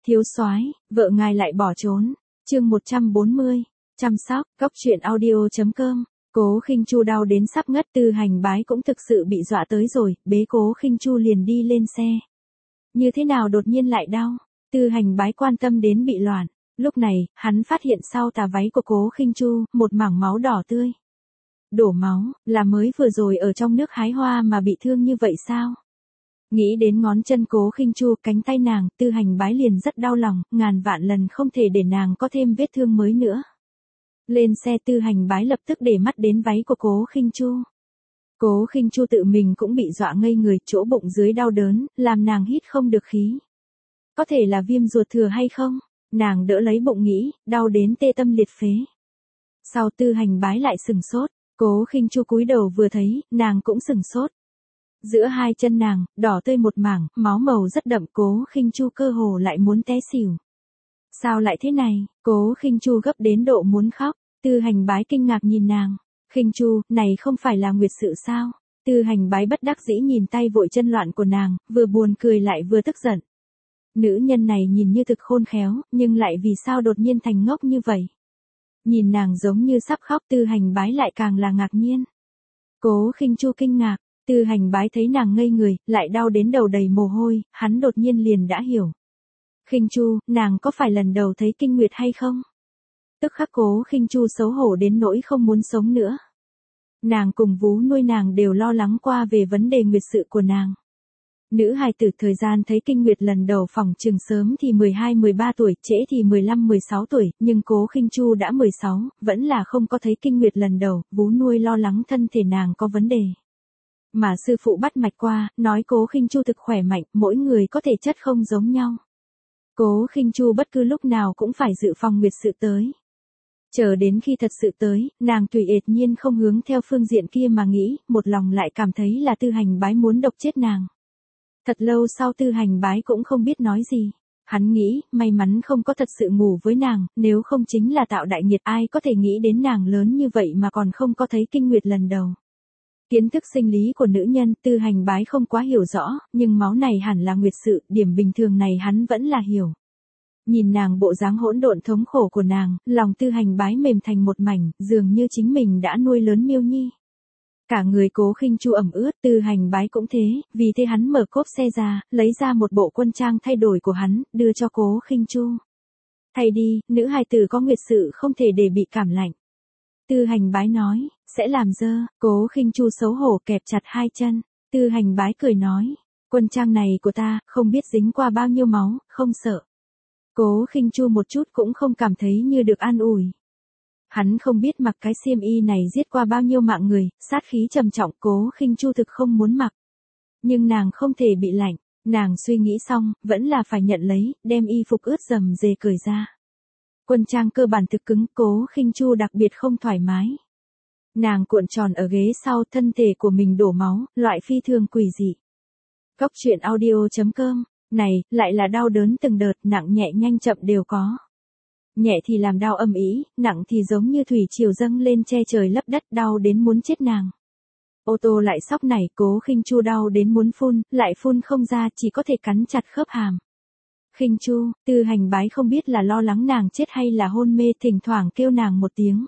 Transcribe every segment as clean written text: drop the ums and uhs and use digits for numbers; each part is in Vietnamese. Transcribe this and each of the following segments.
Thiếu soái, vợ ngài lại bỏ trốn. Chương 140. Chăm sóc. Góc truyện audio.com. Cố Khinh Chu đau đến sắp ngất, Tư Hành Bái cũng thực sự bị dọa tới rồi, bế Cố Khinh Chu liền đi lên xe. Như thế nào đột nhiên lại đau? Tư Hành Bái quan tâm đến bị loạn. Lúc này, hắn phát hiện sau tà váy của Cố Khinh Chu, một mảng máu đỏ tươi. Đổ máu, là mới vừa rồi ở trong nước hái hoa mà bị thương như vậy sao? Nghĩ đến ngón chân Cố Khinh Chu, cánh tay nàng, Tư Hành Bái liền rất đau lòng, ngàn vạn lần không thể để nàng có thêm vết thương mới nữa. Lên xe, Tư Hành Bái lập tức để mắt đến váy của Cố Khinh Chu. Cố Khinh Chu tự mình cũng bị dọa ngây người, chỗ bụng dưới đau đớn, làm nàng hít không được khí. Có thể là viêm ruột thừa hay không? Nàng đỡ lấy bụng nghĩ, đau đến tê tâm liệt phế. Sau Tư Hành Bái lại sừng sốt, Cố Khinh Chu cúi đầu vừa thấy, nàng cũng sừng sốt. Giữa hai chân nàng, đỏ tươi một mảng, máu màu rất đậm, Cố Khinh Chu cơ hồ lại muốn té xỉu. Sao lại thế này? Cố Khinh Chu gấp đến độ muốn khóc. Tư Hành Bái kinh ngạc nhìn nàng. Khinh Chu, này không phải là nguyệt sự sao? Tư Hành Bái bất đắc dĩ nhìn tay vội chân loạn của nàng, vừa buồn cười lại vừa tức giận. Nữ nhân này nhìn như thực khôn khéo, nhưng lại vì sao đột nhiên thành ngốc như vậy? Nhìn nàng giống như sắp khóc, Tư Hành Bái lại càng là ngạc nhiên. Cố Khinh Chu kinh ngạc, Tư Hành Bái thấy nàng ngây người, lại đau đến đầu đầy mồ hôi, hắn đột nhiên liền đã hiểu. Khinh Chu, nàng có phải lần đầu thấy kinh nguyệt hay không? Tức khắc Cố Khinh Chu xấu hổ đến nỗi không muốn sống nữa. Nàng cùng vú nuôi nàng đều lo lắng qua về vấn đề nguyệt sự của nàng. Nữ hài tử thời gian thấy kinh nguyệt lần đầu phỏng chừng sớm thì 12-13 tuổi, trễ thì 15-16 tuổi, nhưng Cố Khinh Chu đã 16, vẫn là không có thấy kinh nguyệt lần đầu, vú nuôi lo lắng thân thể nàng có vấn đề. Mà sư phụ bắt mạch qua, nói Cố Khinh Chu thực khỏe mạnh, mỗi người có thể chất không giống nhau. Cố Khinh Chu bất cứ lúc nào cũng phải dự phòng nguyệt sự tới. Chờ đến khi thật sự tới, nàng tùy ệt nhiên không hướng theo phương diện kia mà nghĩ, một lòng lại cảm thấy là Tư Hành Bái muốn độc chết nàng. Thật lâu sau Tư Hành Bái cũng không biết nói gì. Hắn nghĩ, may mắn không có thật sự ngủ với nàng, nếu không chính là tạo đại nghiệt, ai có thể nghĩ đến nàng lớn như vậy mà còn không có thấy kinh nguyệt lần đầu. Kiến thức sinh lý của nữ nhân, Tư Hành Bái không quá hiểu rõ, nhưng máu này hẳn là nguyệt sự, điểm bình thường này hắn vẫn là hiểu. Nhìn nàng bộ dáng hỗn độn thống khổ của nàng, lòng Tư Hành Bái mềm thành một mảnh, dường như chính mình đã nuôi lớn Miêu Nhi. Cả người Cố Khinh Chu ẩm ướt, Tư Hành Bái cũng thế, vì thế hắn mở cốp xe ra, lấy ra một bộ quân trang thay đổi của hắn, đưa cho Cố Khinh Chu. Thay đi, nữ hài tử có nguyệt sự không thể để bị cảm lạnh. Tư Hành Bái nói, sẽ làm dơ. Cố Khinh Chu xấu hổ kẹp chặt hai chân. Tư Hành Bái cười nói, quân trang này của ta, không biết dính qua bao nhiêu máu, không sợ. Cố Khinh Chu một chút cũng không cảm thấy như được an ủi. Hắn không biết mặc cái xiêm y này giết qua bao nhiêu mạng người, sát khí trầm trọng, Cố Khinh Chu thực không muốn mặc. Nhưng nàng không thể bị lạnh, nàng suy nghĩ xong, vẫn là phải nhận lấy, đem y phục ướt rầm rề cởi ra. Quân trang cơ bản thực cứng, Cố Khinh Chu đặc biệt không thoải mái. Nàng cuộn tròn ở ghế sau, thân thể của mình đổ máu, loại phi thường quỷ dị. Góc truyện audio.com. Này, lại là đau đớn từng đợt, nặng nhẹ nhanh chậm đều có. Nhẹ thì làm đau âm ỉ, nặng thì giống như thủy triều dâng lên che trời lấp đất, đau đến muốn chết nàng. Ô tô lại sóc nảy, Cố Khinh Chu đau đến muốn phun, lại phun không ra, chỉ có thể cắn chặt khớp hàm. Khinh Chu, Tư Hành Bái không biết là lo lắng nàng chết hay là hôn mê, thỉnh thoảng kêu nàng một tiếng.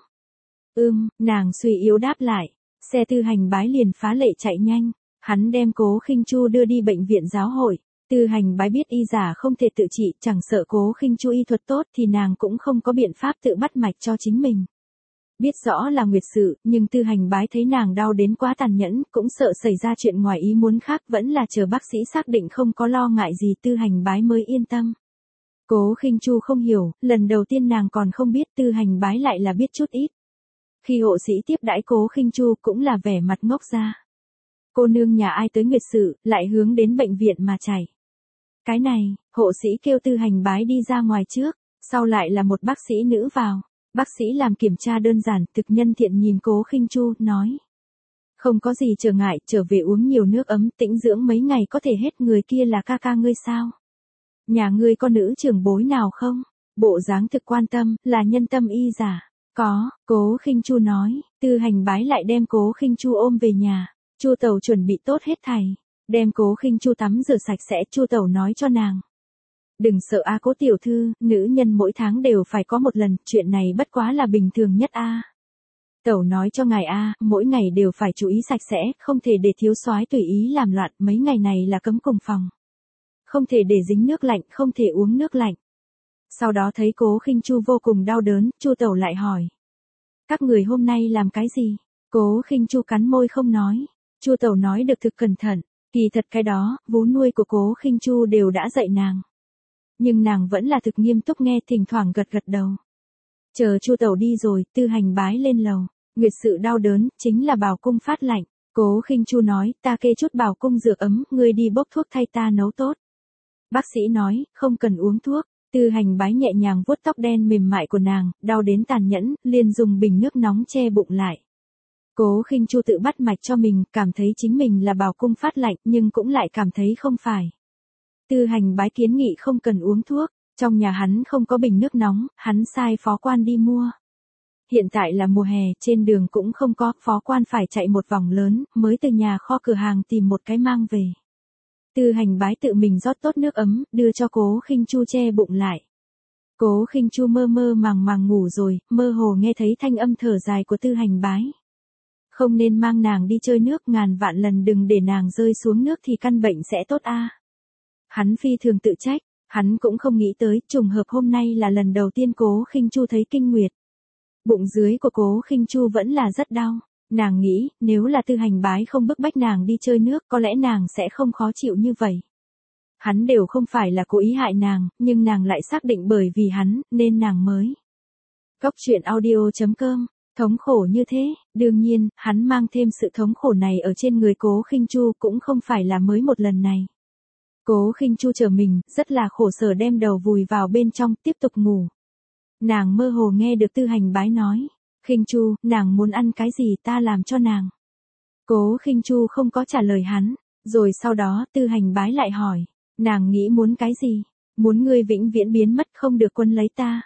Nàng suy yếu đáp lại. Xe Tư Hành Bái liền phá lệ chạy nhanh. Hắn đem Cố Khinh Chu đưa đi bệnh viện giáo hội. Tư Hành Bái biết y giả không thể tự trị, chẳng sợ Cố Khinh Chu y thuật tốt thì nàng cũng không có biện pháp tự bắt mạch cho chính mình. Biết rõ là nguyệt sự, nhưng Tư Hành Bái thấy nàng đau đến quá tàn nhẫn, cũng sợ xảy ra chuyện ngoài ý muốn khác, vẫn là chờ bác sĩ xác định không có lo ngại gì Tư Hành Bái mới yên tâm. Cố Khinh Chu không hiểu, lần đầu tiên nàng còn không biết, Tư Hành Bái lại là biết chút ít. Khi hộ sĩ tiếp đãi Cố Khinh Chu cũng là vẻ mặt ngốc ra. Cô nương nhà ai tới nguyệt sự, lại hướng đến bệnh viện mà chạy. Cái này, hộ sĩ kêu Tư Hành Bái đi ra ngoài trước, sau lại là một bác sĩ nữ vào. Bác sĩ làm kiểm tra đơn giản, thực nhân thiện nhìn Cố Khinh Chu, nói. Không có gì trở ngại, trở về uống nhiều nước ấm, tĩnh dưỡng mấy ngày có thể hết, người kia là ca ca ngươi sao? Nhà ngươi có nữ trưởng bối nào không? Bộ dáng thực quan tâm, là nhân tâm y giả. Có, Cố Khinh Chu nói. Tư Hành Bái lại đem Cố Khinh Chu ôm về nhà. Chu Tẩu chuẩn bị tốt hết thảy, đem Cố Khinh Chu tắm rửa sạch sẽ, Chu Tẩu nói cho nàng. Đừng sợ a Cố tiểu thư, nữ nhân mỗi tháng đều phải có một lần, chuyện này bất quá là bình thường nhất a. Tẩu nói cho ngài a, mỗi ngày đều phải chú ý sạch sẽ, không thể để thiếu soái tùy ý làm loạn, mấy ngày này là cấm cùng phòng. Không thể để dính nước lạnh, không thể uống nước lạnh. Sau đó thấy Cố Khinh Chu vô cùng đau đớn, Chu tẩu lại hỏi. Các người hôm nay làm cái gì? Cố Khinh Chu cắn môi không nói. Chu tẩu nói được thực cẩn thận, kỳ thật cái đó, vú nuôi của Cố Khinh Chu đều đã dạy nàng. Nhưng nàng vẫn là thực nghiêm túc nghe, thỉnh thoảng gật gật đầu. Chờ Chu tẩu đi rồi, Tư Hành bái lên lầu. Nguyệt sự đau đớn, chính là bào cung phát lạnh. Cố Khinh Chu nói, ta kê chút bào cung dược ấm, ngươi đi bốc thuốc thay ta nấu tốt. Bác sĩ nói, không cần uống thuốc. Tư Hành bái nhẹ nhàng vuốt tóc đen mềm mại của nàng, đau đến tàn nhẫn, liền dùng bình nước nóng che bụng lại. Cố Khinh Chu tự bắt mạch cho mình, cảm thấy chính mình là bào cung phát lạnh, nhưng cũng lại cảm thấy không phải. Tư Hành bái kiến nghị không cần uống thuốc, trong nhà hắn không có bình nước nóng, hắn sai phó quan đi mua. Hiện tại là mùa hè, trên đường cũng không có, phó quan phải chạy một vòng lớn, mới từ nhà kho cửa hàng tìm một cái mang về. Tư Hành bái tự mình rót tốt nước ấm, đưa cho Cố Khinh Chu che bụng lại. Cố Khinh Chu mơ mơ màng màng ngủ rồi, mơ hồ nghe thấy thanh âm thở dài của Tư Hành bái. Không nên mang nàng đi chơi nước, ngàn vạn lần đừng để nàng rơi xuống nước thì căn bệnh sẽ tốt a. Hắn phi thường tự trách, hắn cũng không nghĩ tới, trùng hợp hôm nay là lần đầu tiên Cố Khinh Chu thấy kinh nguyệt. Bụng dưới của Cố Khinh Chu vẫn là rất đau. Nàng nghĩ, nếu là Tư Hành bái không bức bách nàng đi chơi nước, có lẽ nàng sẽ không khó chịu như vậy. Hắn đều không phải là cố ý hại nàng, nhưng nàng lại xác định bởi vì hắn, nên nàng mới. Góc truyện audio.com, thống khổ như thế, đương nhiên, hắn mang thêm sự thống khổ này ở trên người Cố Khinh Chu cũng không phải là mới một lần này. Cố Khinh Chu chờ mình, rất là khổ sở đem đầu vùi vào bên trong, tiếp tục ngủ. Nàng mơ hồ nghe được Tư Hành bái nói. Khinh Chu, nàng muốn ăn cái gì ta làm cho nàng. Cố Khinh Chu không có trả lời hắn, rồi sau đó Tư Hành bái lại hỏi, nàng nghĩ muốn cái gì, muốn ngươi vĩnh viễn biến mất không được quân lấy ta.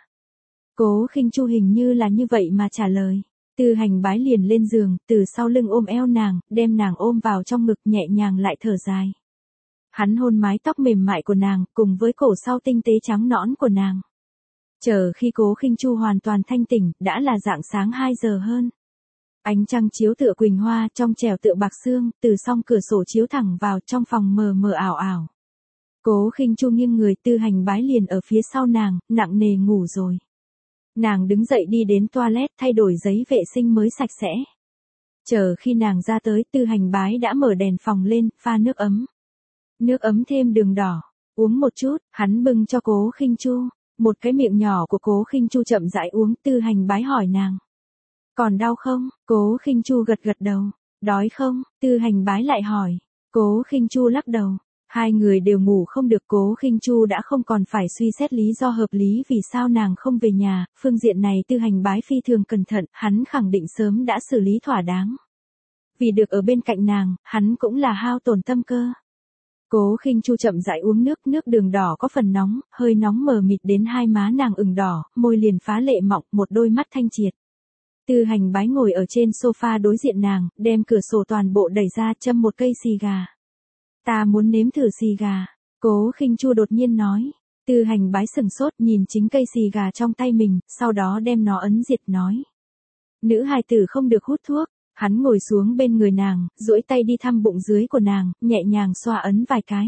Cố Khinh Chu hình như là như vậy mà trả lời. Tư Hành bái liền lên giường, từ sau lưng ôm eo nàng, đem nàng ôm vào trong ngực nhẹ nhàng lại thở dài. Hắn hôn mái tóc mềm mại của nàng, cùng với cổ sau tinh tế trắng nõn của nàng. Chờ khi Cố Khinh Chu hoàn toàn thanh tỉnh, đã là rạng sáng 2 giờ hơn. Ánh trăng chiếu tựa quỳnh hoa, trong trẻo tựa bạc xương, từ song cửa sổ chiếu thẳng vào trong phòng mờ mờ ảo ảo. Cố Khinh Chu nghiêng người, Tư Hành bái liền ở phía sau nàng, nặng nề ngủ rồi. Nàng đứng dậy đi đến toilet thay đổi giấy vệ sinh mới sạch sẽ. Chờ khi nàng ra tới, Tư Hành bái đã mở đèn phòng lên, pha nước ấm. Nước ấm thêm đường đỏ, uống một chút, hắn bưng cho Cố Khinh Chu. Một cái miệng nhỏ của Cố Khinh Chu chậm rãi uống, Tư Hành bái hỏi nàng. Còn đau không? Cố Khinh Chu gật gật đầu. Đói không? Tư Hành bái lại hỏi. Cố Khinh Chu lắc đầu. Hai người đều ngủ không được, Cố Khinh Chu đã không còn phải suy xét lý do hợp lý vì sao nàng không về nhà, phương diện này Tư Hành bái phi thường cẩn thận, hắn khẳng định sớm đã xử lý thỏa đáng. Vì được ở bên cạnh nàng, hắn cũng là hao tổn tâm cơ. Cố Khinh Chu chậm rãi uống nước, nước đường đỏ có phần nóng, hơi nóng mờ mịt đến hai má nàng ửng đỏ, môi liền phá lệ mọng, một đôi mắt thanh triệt. Tư Hành bái ngồi ở trên sofa đối diện nàng, đem cửa sổ toàn bộ đẩy ra, châm một cây xì gà. Ta muốn nếm thử xì gà. Cố Khinh Chu đột nhiên nói. Tư Hành bái sừng sốt nhìn chính cây xì gà trong tay mình, sau đó đem nó ấn diệt nói. Nữ hài tử không được hút thuốc. Hắn ngồi xuống bên người nàng, duỗi tay đi thăm bụng dưới của nàng, nhẹ nhàng xoa ấn vài cái.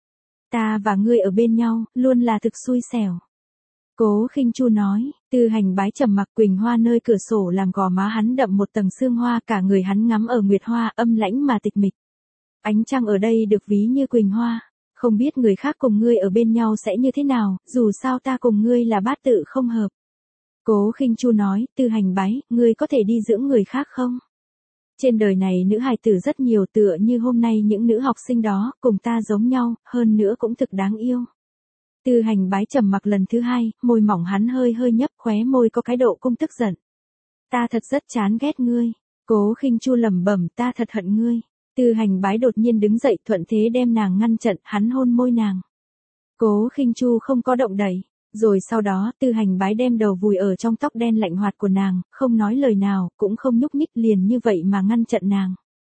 Ta và ngươi ở bên nhau, luôn là thực xui xẻo. Cố Khinh Chu nói. Tư Hành bái trầm mặc, quỳnh hoa nơi cửa sổ làm gò má hắn đậm một tầng sương hoa, cả người hắn ngắm ở nguyệt hoa, âm lãnh mà tịch mịch. Ánh trăng ở đây được ví như quỳnh hoa. Không biết người khác cùng ngươi ở bên nhau sẽ như thế nào, dù sao ta cùng ngươi là bát tự không hợp. Cố Khinh Chu nói. Tư Hành bái, ngươi có thể đi dưỡng người khác không? Trên đời này nữ hài tử rất nhiều, tựa như hôm nay những nữ học sinh đó, cùng ta giống nhau, hơn nữa cũng thực đáng yêu. Tư Hành bái trầm mặc lần thứ hai, môi mỏng hắn hơi hơi nhấp, khóe môi có cái độ cung tức giận. Ta thật rất chán ghét ngươi. Cố Khinh Chu lẩm bẩm, ta thật hận ngươi. Tư Hành bái đột nhiên đứng dậy, thuận thế đem nàng ngăn chặn, hắn hôn môi nàng. Cố Khinh Chu không có động đậy. Rồi sau đó, Tư Hành bái đem đầu vùi ở trong tóc đen lạnh hoạt của nàng, không nói lời nào, cũng không nhúc nhích, liền như vậy mà ngăn chặn nàng.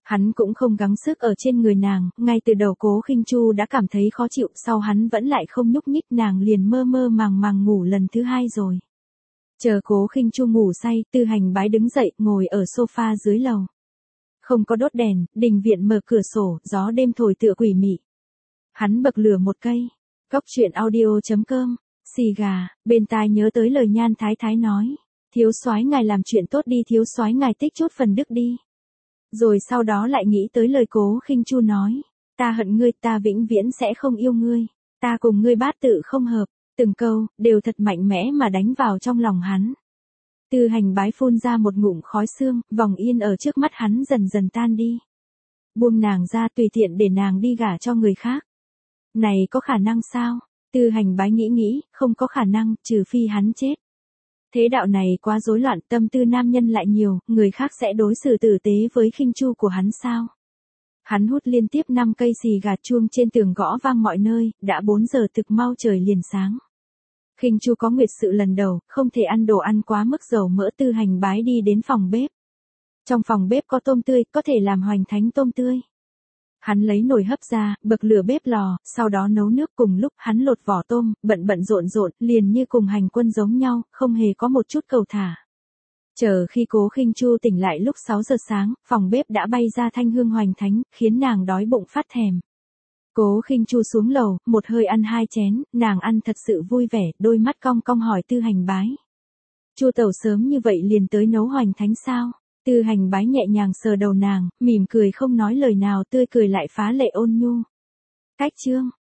Hắn cũng không gắng sức ở trên người nàng, ngay từ đầu Cố Khinh Chu đã cảm thấy khó chịu, sau hắn vẫn lại không nhúc nhích, nàng liền mơ mơ màng màng ngủ lần thứ hai rồi. Chờ Cố Khinh Chu ngủ say, Tư Hành Bái đứng dậy, ngồi ở sofa dưới lầu. Không có đốt đèn, đình viện mở cửa sổ, gió đêm thổi tựa quỷ mị. Hắn bậc lửa một cây. Cóc truyện audio.com, xì gà, bên tai nhớ tới lời Nhan Thái Thái nói. Thiếu soái ngài làm chuyện tốt đi, thiếu soái ngài tích chút phần đức đi. Rồi sau đó lại nghĩ tới lời Cố Khinh Chu nói. Ta hận ngươi, ta vĩnh viễn sẽ không yêu ngươi. Ta cùng ngươi bát tự không hợp. Từng câu, đều thật mạnh mẽ mà đánh vào trong lòng hắn. Tư Hành Bái phun ra một ngụm khói xương, vòng yên ở trước mắt hắn dần dần tan đi. Buông nàng ra, tùy tiện để nàng đi gả cho người khác. Này có khả năng sao? Tư Hành Bái nghĩ, không có khả năng, trừ phi hắn chết. Thế đạo này quá rối loạn, tâm tư nam nhân lại nhiều, người khác sẽ đối xử tử tế với Khinh Chu của hắn sao? Hắn hút liên tiếp 5 cây xì gà, chuông trên tường gõ vang mọi nơi, đã 4 giờ thực mau trời liền sáng. Khinh Chu có nguyệt sự lần đầu, không thể ăn đồ ăn quá mức dầu mỡ. Tư Hành Bái đi đến phòng bếp. Trong phòng bếp có tôm tươi, có thể làm hoành thánh tôm tươi. Hắn lấy nồi hấp ra, bậc lửa bếp lò, sau đó nấu nước. Cùng lúc hắn lột vỏ tôm, bận rộn, liền như cùng hành quân giống nhau, không hề có một chút cầu thả. Chờ khi Cố Khinh Chu tỉnh lại lúc 6 giờ sáng, phòng bếp đã bay ra thanh hương hoành thánh, khiến nàng đói bụng phát thèm. Cố Khinh Chu xuống lầu, một hơi ăn 2 chén, nàng ăn thật sự vui vẻ, đôi mắt cong cong hỏi Tư Hành Bái. Chu tẩu sớm như vậy liền tới nấu hoành thánh sao? Tư Hành Bái nhẹ nhàng sờ đầu nàng, mỉm cười không nói lời nào, tươi cười lại phá lệ ôn nhu. Cách chương